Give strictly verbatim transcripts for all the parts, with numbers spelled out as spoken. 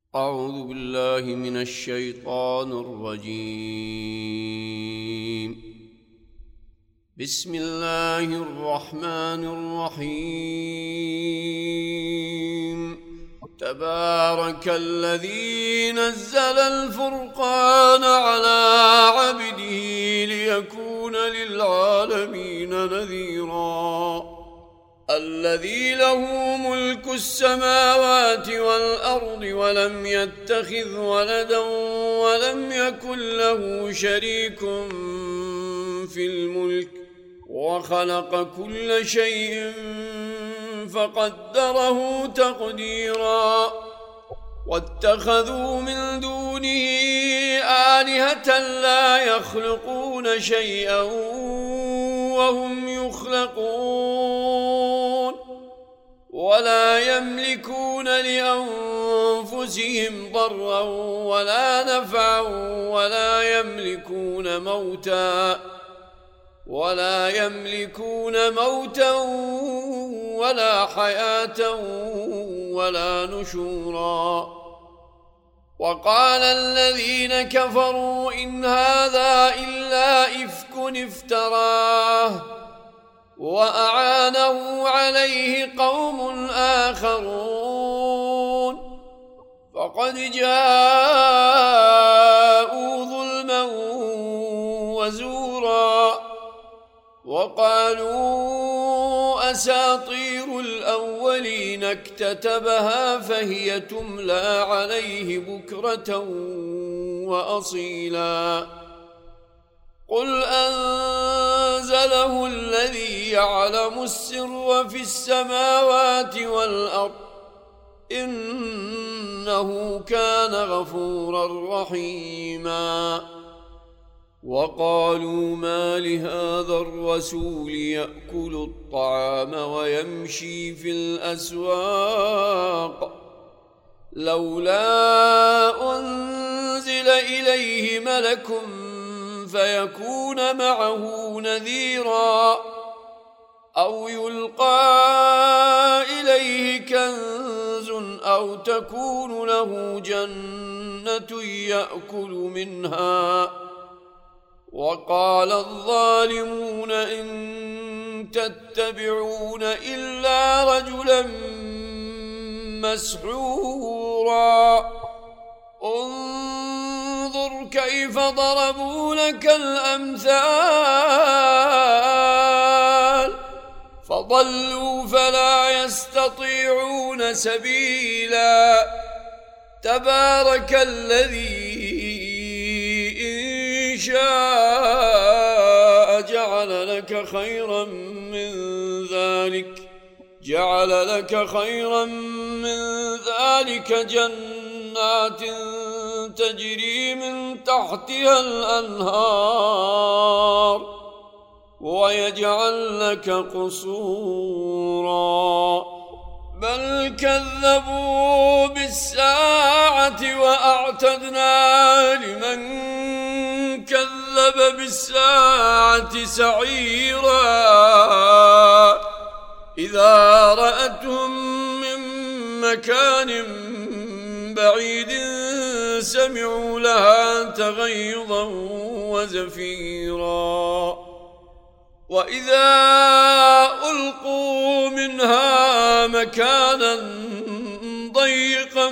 أعوذ بالله من الشيطان الرجيم. بسم الله الرحمن الرحيم. تبارك الذي نزل الفرقان على عبده ليكون للعالمين نذيرا. الذي له ملك السماوات والأرض ولم يتخذ ولدا ولم يكن له شريك في الملك وخلق كل شيء فقدره تقديرا. واتخذوا من دونه آلهة لا يخلقون شيئا وهم يخلقون ولا يملكون لأنفسهم ضرا ولا نفعا ولا يملكون موتا ولا يملكون موتا ولا حياة ولا نشورا. وقال الذين كفروا إن هذا إلا إفك افتراه وأعانه عليه قوم آخرون فقد جاءوا ظلما وزورا. وقالوا أساطير الأولين اكتتبها فهي تملى عليه بكرة وأصيلا. قل أنزله الذي يعلم السر في السماوات والأرض إنه كان غفورا رحيما. وقالوا ما لهذا الرسول يأكل الطعام ويمشي في الأسواق لولا أنزل إليه ملك فيكون معه نذيرا أو يلقى إليه كنز أو تكون له جنة يأكل منها. وقال الظالمون إن تتبعون إلا رجلا مسحورا. انظر كيف ضربوا لك الأمثال فضلوا فلا يستطيعون سبيلا. تبارك الذي إن شاء جعل لك خيرا من ذلك جعل لك خيرا من ذلك جنات تجري من تحتها الأنهار ويجعل لك قصورا. بل كذبوا بالساعة وأعتدنا لمن كذب بالساعة سعيرا. إذا رأتهم من مكان بعيد سمعوا لها تغيظا وزفيرا. وإذا ألقوا منها مكانا ضيقا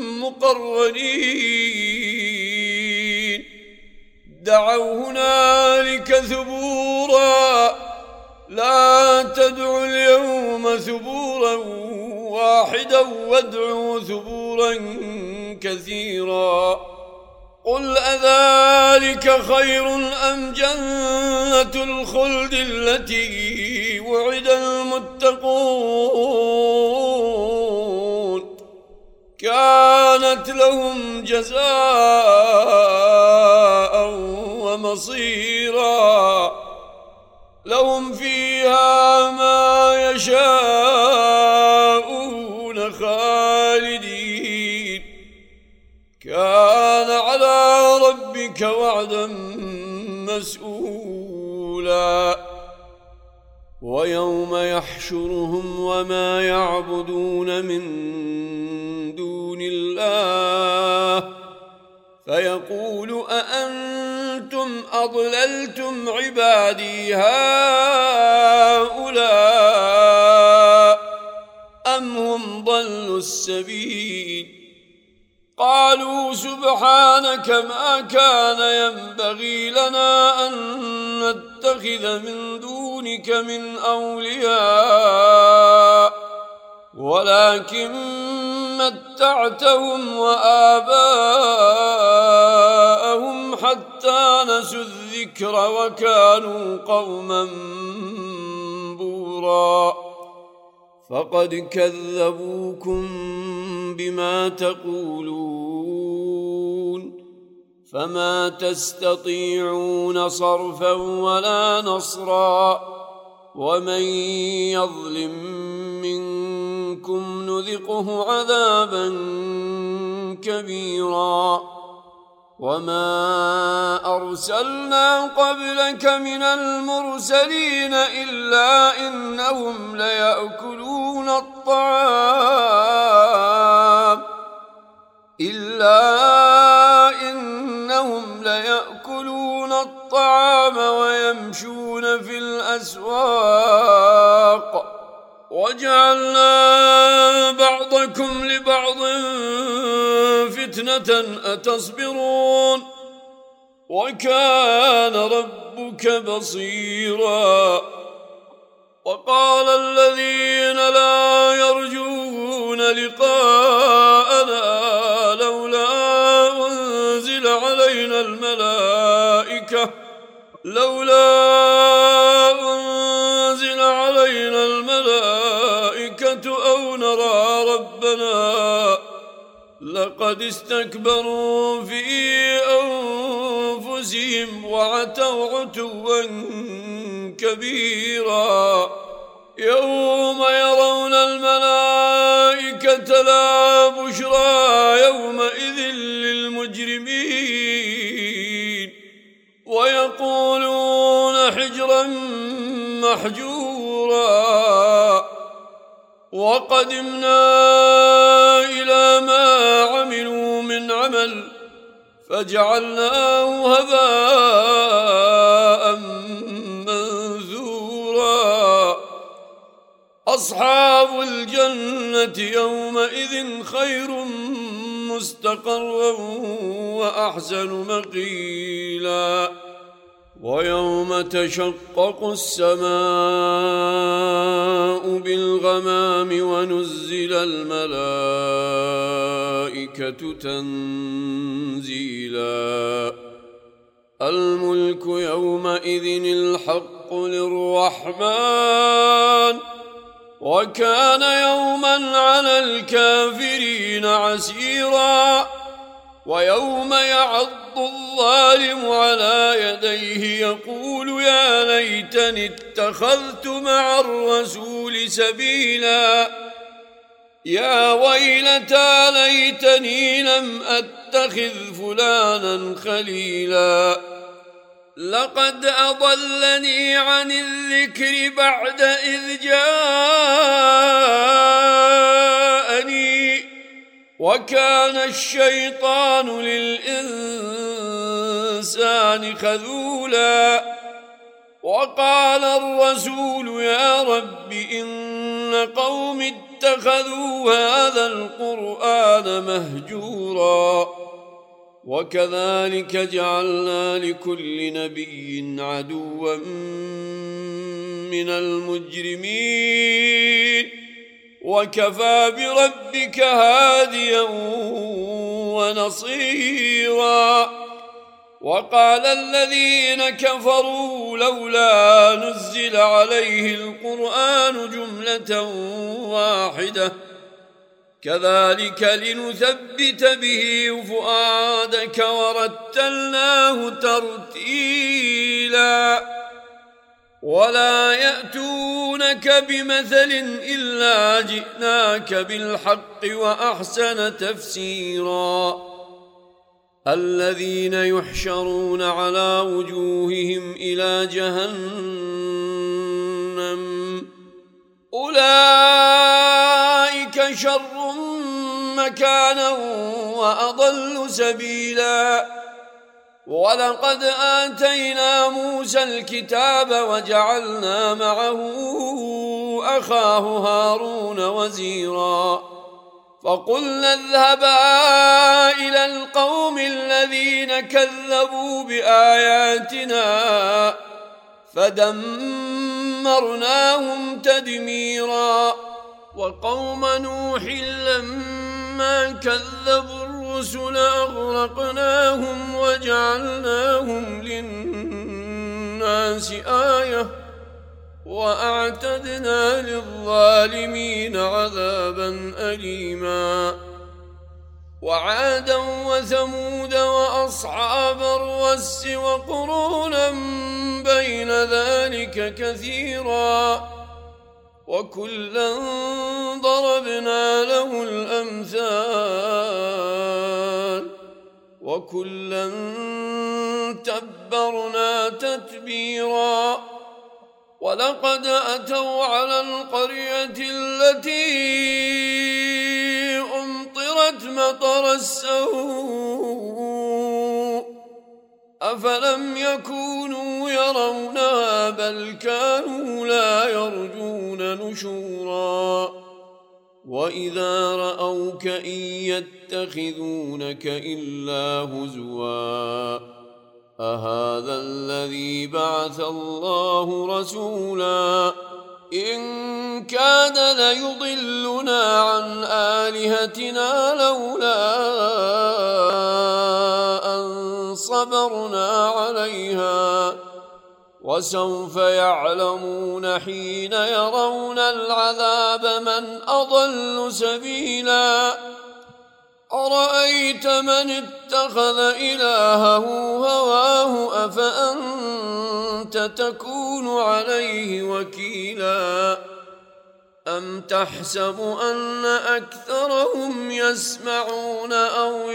مقرنين دعوا هنالك ثبورا لا تدعوا اليوم ثبورا واحدا وادعوا ثبورا كثيرا. قل أذلك خير أم جنة الخلد التي وعد المتقون كانت لهم جزاء ومصيرا. لهم فيها ما يشاءون خالدين كان على ربك وعدا مسؤولا. ويوم يحشرهم وما يعبدون من دون الله فيقول أأنتم أضللتم عبادي هؤلاء أم هم ضلوا السبيل قالوا سبحانك ما كان ينبغي لنا أن نتخذ من دونك من أولياء ولكن متعتهم وآباءهم حتى نسوا الذكر وكانوا قوما بورا فقد كذبوكم بما تقولون فما تستطيعون صرفا ولا نصرا ومن يظلم منكم نذقه عذابا كبيرا وما أرسلنا قبلك من المرسلين إلا إنهم ليأكلون الطعام إلا إنهم ليأكلون الطعام ويمشون في الأسواق وجعلنا بعضكم لبعض فتنة أتصبرون وكان ربك بصيرا وقال الذين لا يرجون لقاءنا لولا أنزل علينا الملائكة لولا أنزل علينا الملائكة أو نرى ربنا لقد استكبروا في أنفسهم وعتوا عتوا كبيرا يوم يرون الملائكة لا بشرى يومئذ للمجرمين ويقولون حجرا محجورا وقدمنا إلى ما عملوا من عمل فجعلناه هباء منثورا أصحاب الجنة يومئذ خير مستقرا وأحسن مقيلا ويوم تشقق السماء بالغمام ونزل الملائكة تنزيلا الملك يومئذ الحق للرحمن وكان يوما على الكافرين عسيرا ويوم يعض الظالم على يديه يقول يا ليتني اتخذت مع الرسول سبيلا يا ويلتى ليتني لم أتخذ فلانا خليلا لقد أضلني عن الذكر بعد إذ جاءني وكان الشيطان للإنسان خذولا وقال الرسول يا رب إن قوم اتخذوا هذا القرآن مهجورا وكذلك جعلنا لكل نبي عدوا من المجرمين وكفى بربك هاديا ونصيرا وقال الذين كفروا لولا نزل عليه القرآن جملة واحدة كذلك لنثبت به فؤادك ورتلناه ترتيلا ولا يأتونك بمثل إلا جئناك بالحق وأحسن تفسيرا الذين يحشرون على وجوههم إلى جهنم أولئك شر مكانا وأضل سبيلا ولقد آتينا موسى الكتاب وجعلنا معه أخاه هارون وزيرا فقلنا اذهبا إلى القوم الذين كذبوا بآياتنا فدمرناهم تدميرا وقوم نوح لما كذبوا الرسل أغرقناهم وجعلناهم للناس آية وأعتدنا للظالمين عذابا أليما وعادا وثمود وأصحاب الرس وقرونا بين ذلك كثيرا وكلا ضربنا له الأمثال وكلا تبرنا تتبيرا ولقد أتوا على القرية التي أمطرت مطر السوء أفلم يكونوا يرونها بل كانوا لا يرجون نشورا وإذا رأوك إن يتخذونك إلا هزوا أهذا الذي بعث الله رسولا إن كاد ليضلنا عن آلهتنا لولا أن صبرنا عليها وسوف يعلمون حين يرون العذاب من أضل سبيلا أرأيت من اتخذ إلهه هواه أفأنت تكون عليه وكيلا أم تحسب أن أكثرهم يسمعون أو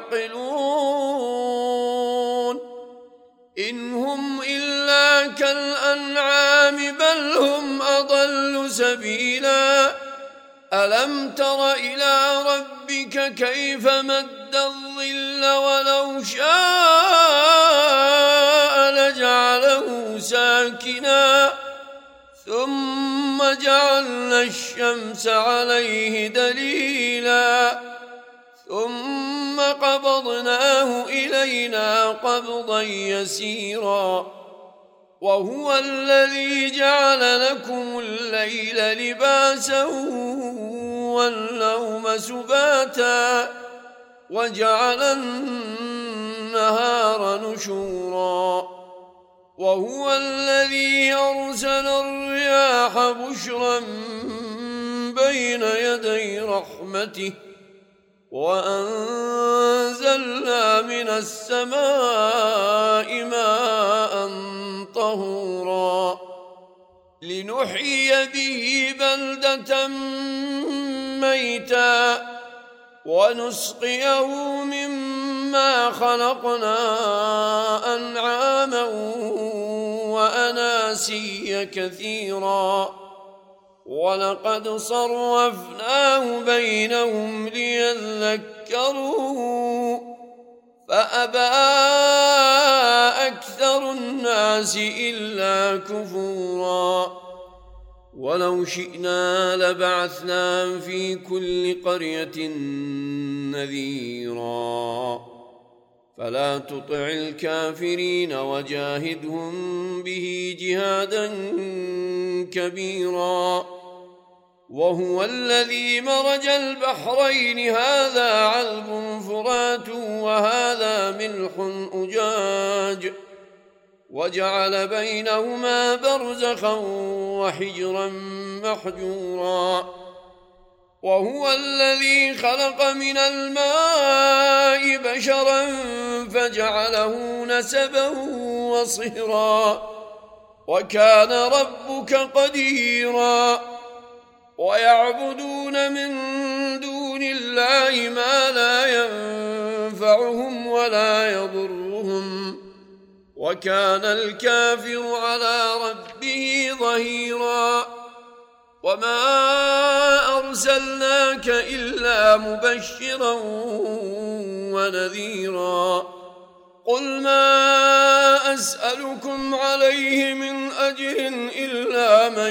يعقلون إن هم إلا كالأنعام بل هم أضل سبيلا ألم تر إلى ربك كيف مد الظل ولو شاء لجعله ساكنا ثم جعلنا الشمس عليه دليلا ثم قبضناه إلينا قبضا يسيرا وهو الذي جعل لكم الليل لباسا والنوم سباتا وجعل النهار نشورا وهو الذي أرسل الرياح بشرا بين يدي رحمته وأنزلنا من السماء ماء طهورا لنحيي به بلدة ميتا ونسقيه مما خلقنا أنعاما وأناسيا كثيرا ولقد صرفناه بينهم ليذكروا فأبى أكثر الناس إلا كفورا ولو شئنا لبعثنا في كل قرية نذيرا فلا تطع الكافرين وجاهدهم به جهادا كبيرا وهو الذي مرج البحرين هذا عذب فرات وهذا ملح أجاج وجعل بينهما برزخا وحجرا محجورا وهو الذي خلق من الماء بشرا فجعله نسبا وصهرا وكان ربك قديرا ويعبدون من دون الله ما لا ينفعهم ولا يضرهم وكان الكافر على ربه ظهيرا وما أرسلناك إلا مبشرا ونذيرا قل ما أسألكم عليه من أجر إلا من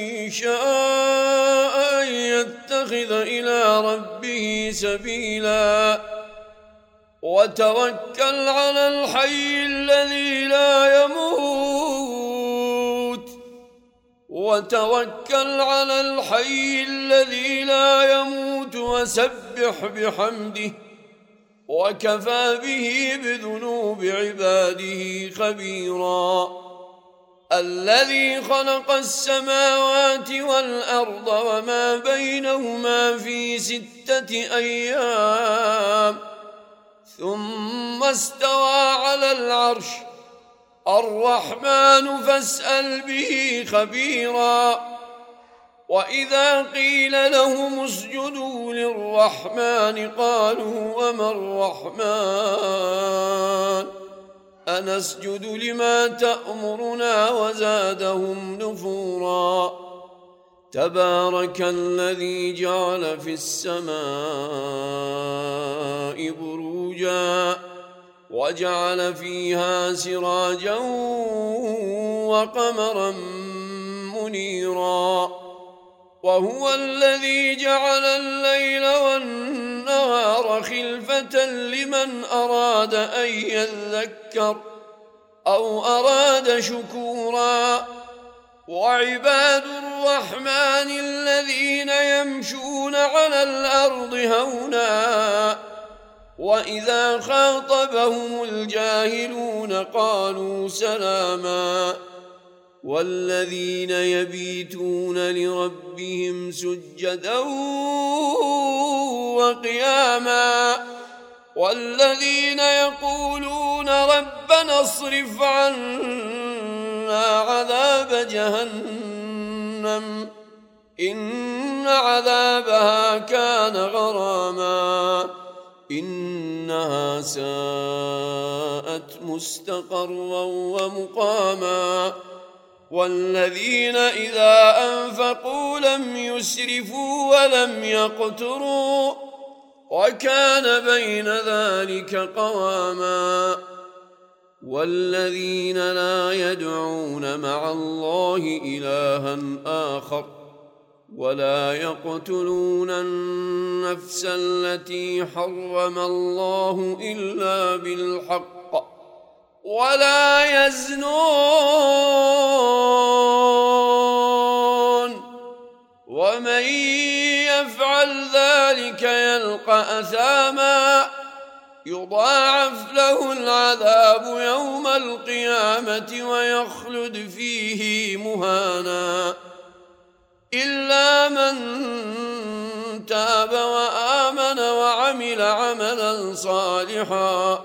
شاء أن يتخذ إلى ربه سبيلا وتوكل على الحي الذي لا يموت وتوكل على الحي الذي لا يموت وسبح بحمده وكفى به بذنوب عباده خبيرا الذي خلق السماوات والأرض وما بينهما في ستة أيام ثم استوى على العرش الرحمن فاسأل به خبيرا وإذا قيل لهم اسجدوا للرحمن قالوا وما الرحمن أنسجد لما تأمرنا وزادهم نفورا تبارك الذي جعل في السماء بروجا وجعل فيها سراجا وقمرا منيرا وهو الذي جعل الليل والنهار خلفة لمن أراد أن يذكر أو أراد شكورا وعباد الرحمن الذين يمشون على الأرض هونا وإذا خاطبهم الجاهلون قالوا سلاما والذين يبيتون لربهم سجدا وقياما والذين يقولون ربنا اصرف عنا عذاب جهنم إن عذابها كان غراما إنها ساءت مستقرا ومقاما والذين إذا أنفقوا لم يسرفوا ولم يقتروا وكان بين ذلك قواما والذين لا يدعون مع الله إلها آخر ولا يقتلون النفس التي حرم الله إلا بالحق ولا يزنون ومن يفعل ذلك يلقى أثاما يضاعف له العذاب يوم القيامة ويخلد فيه مهانا إلا من تاب وآمن وعمل عملا صالحا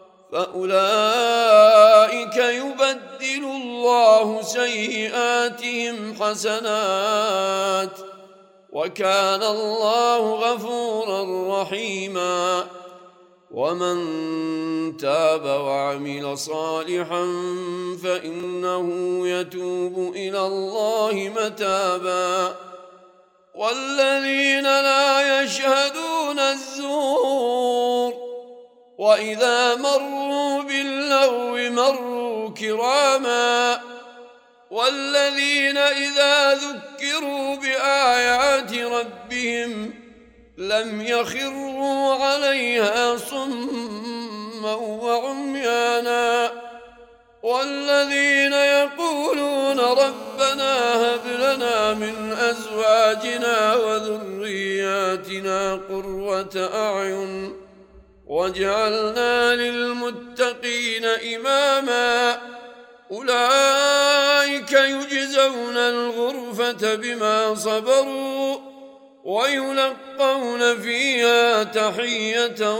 فأولئك يبدل الله سيئاتهم حسنات وكان الله غفورا رحيما ومن تاب وعمل صالحا فإنه يتوب إلى الله متابا والذين لا يشهدون الزور وإذا مروا باللغو مروا كراما والذين إذا ذكروا بآيات ربهم لم يخروا عليها صما وعميانا والذين يقولون ربنا هب لنا من أزواجنا وذرياتنا قرة أعين واجعلنا للمتقين إماما أولئك يجزون الغرفة بما صبروا ويلقون فيها تحية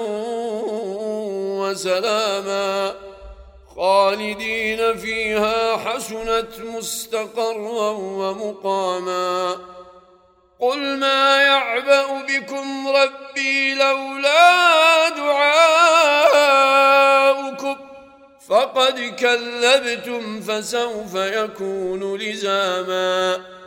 وسلاما خالدين فيها حسنت مستقرا ومقاما قل ما يعبأ بكم ربي لولا دعاؤكم فقد كذبتم فسوف يكون لزاما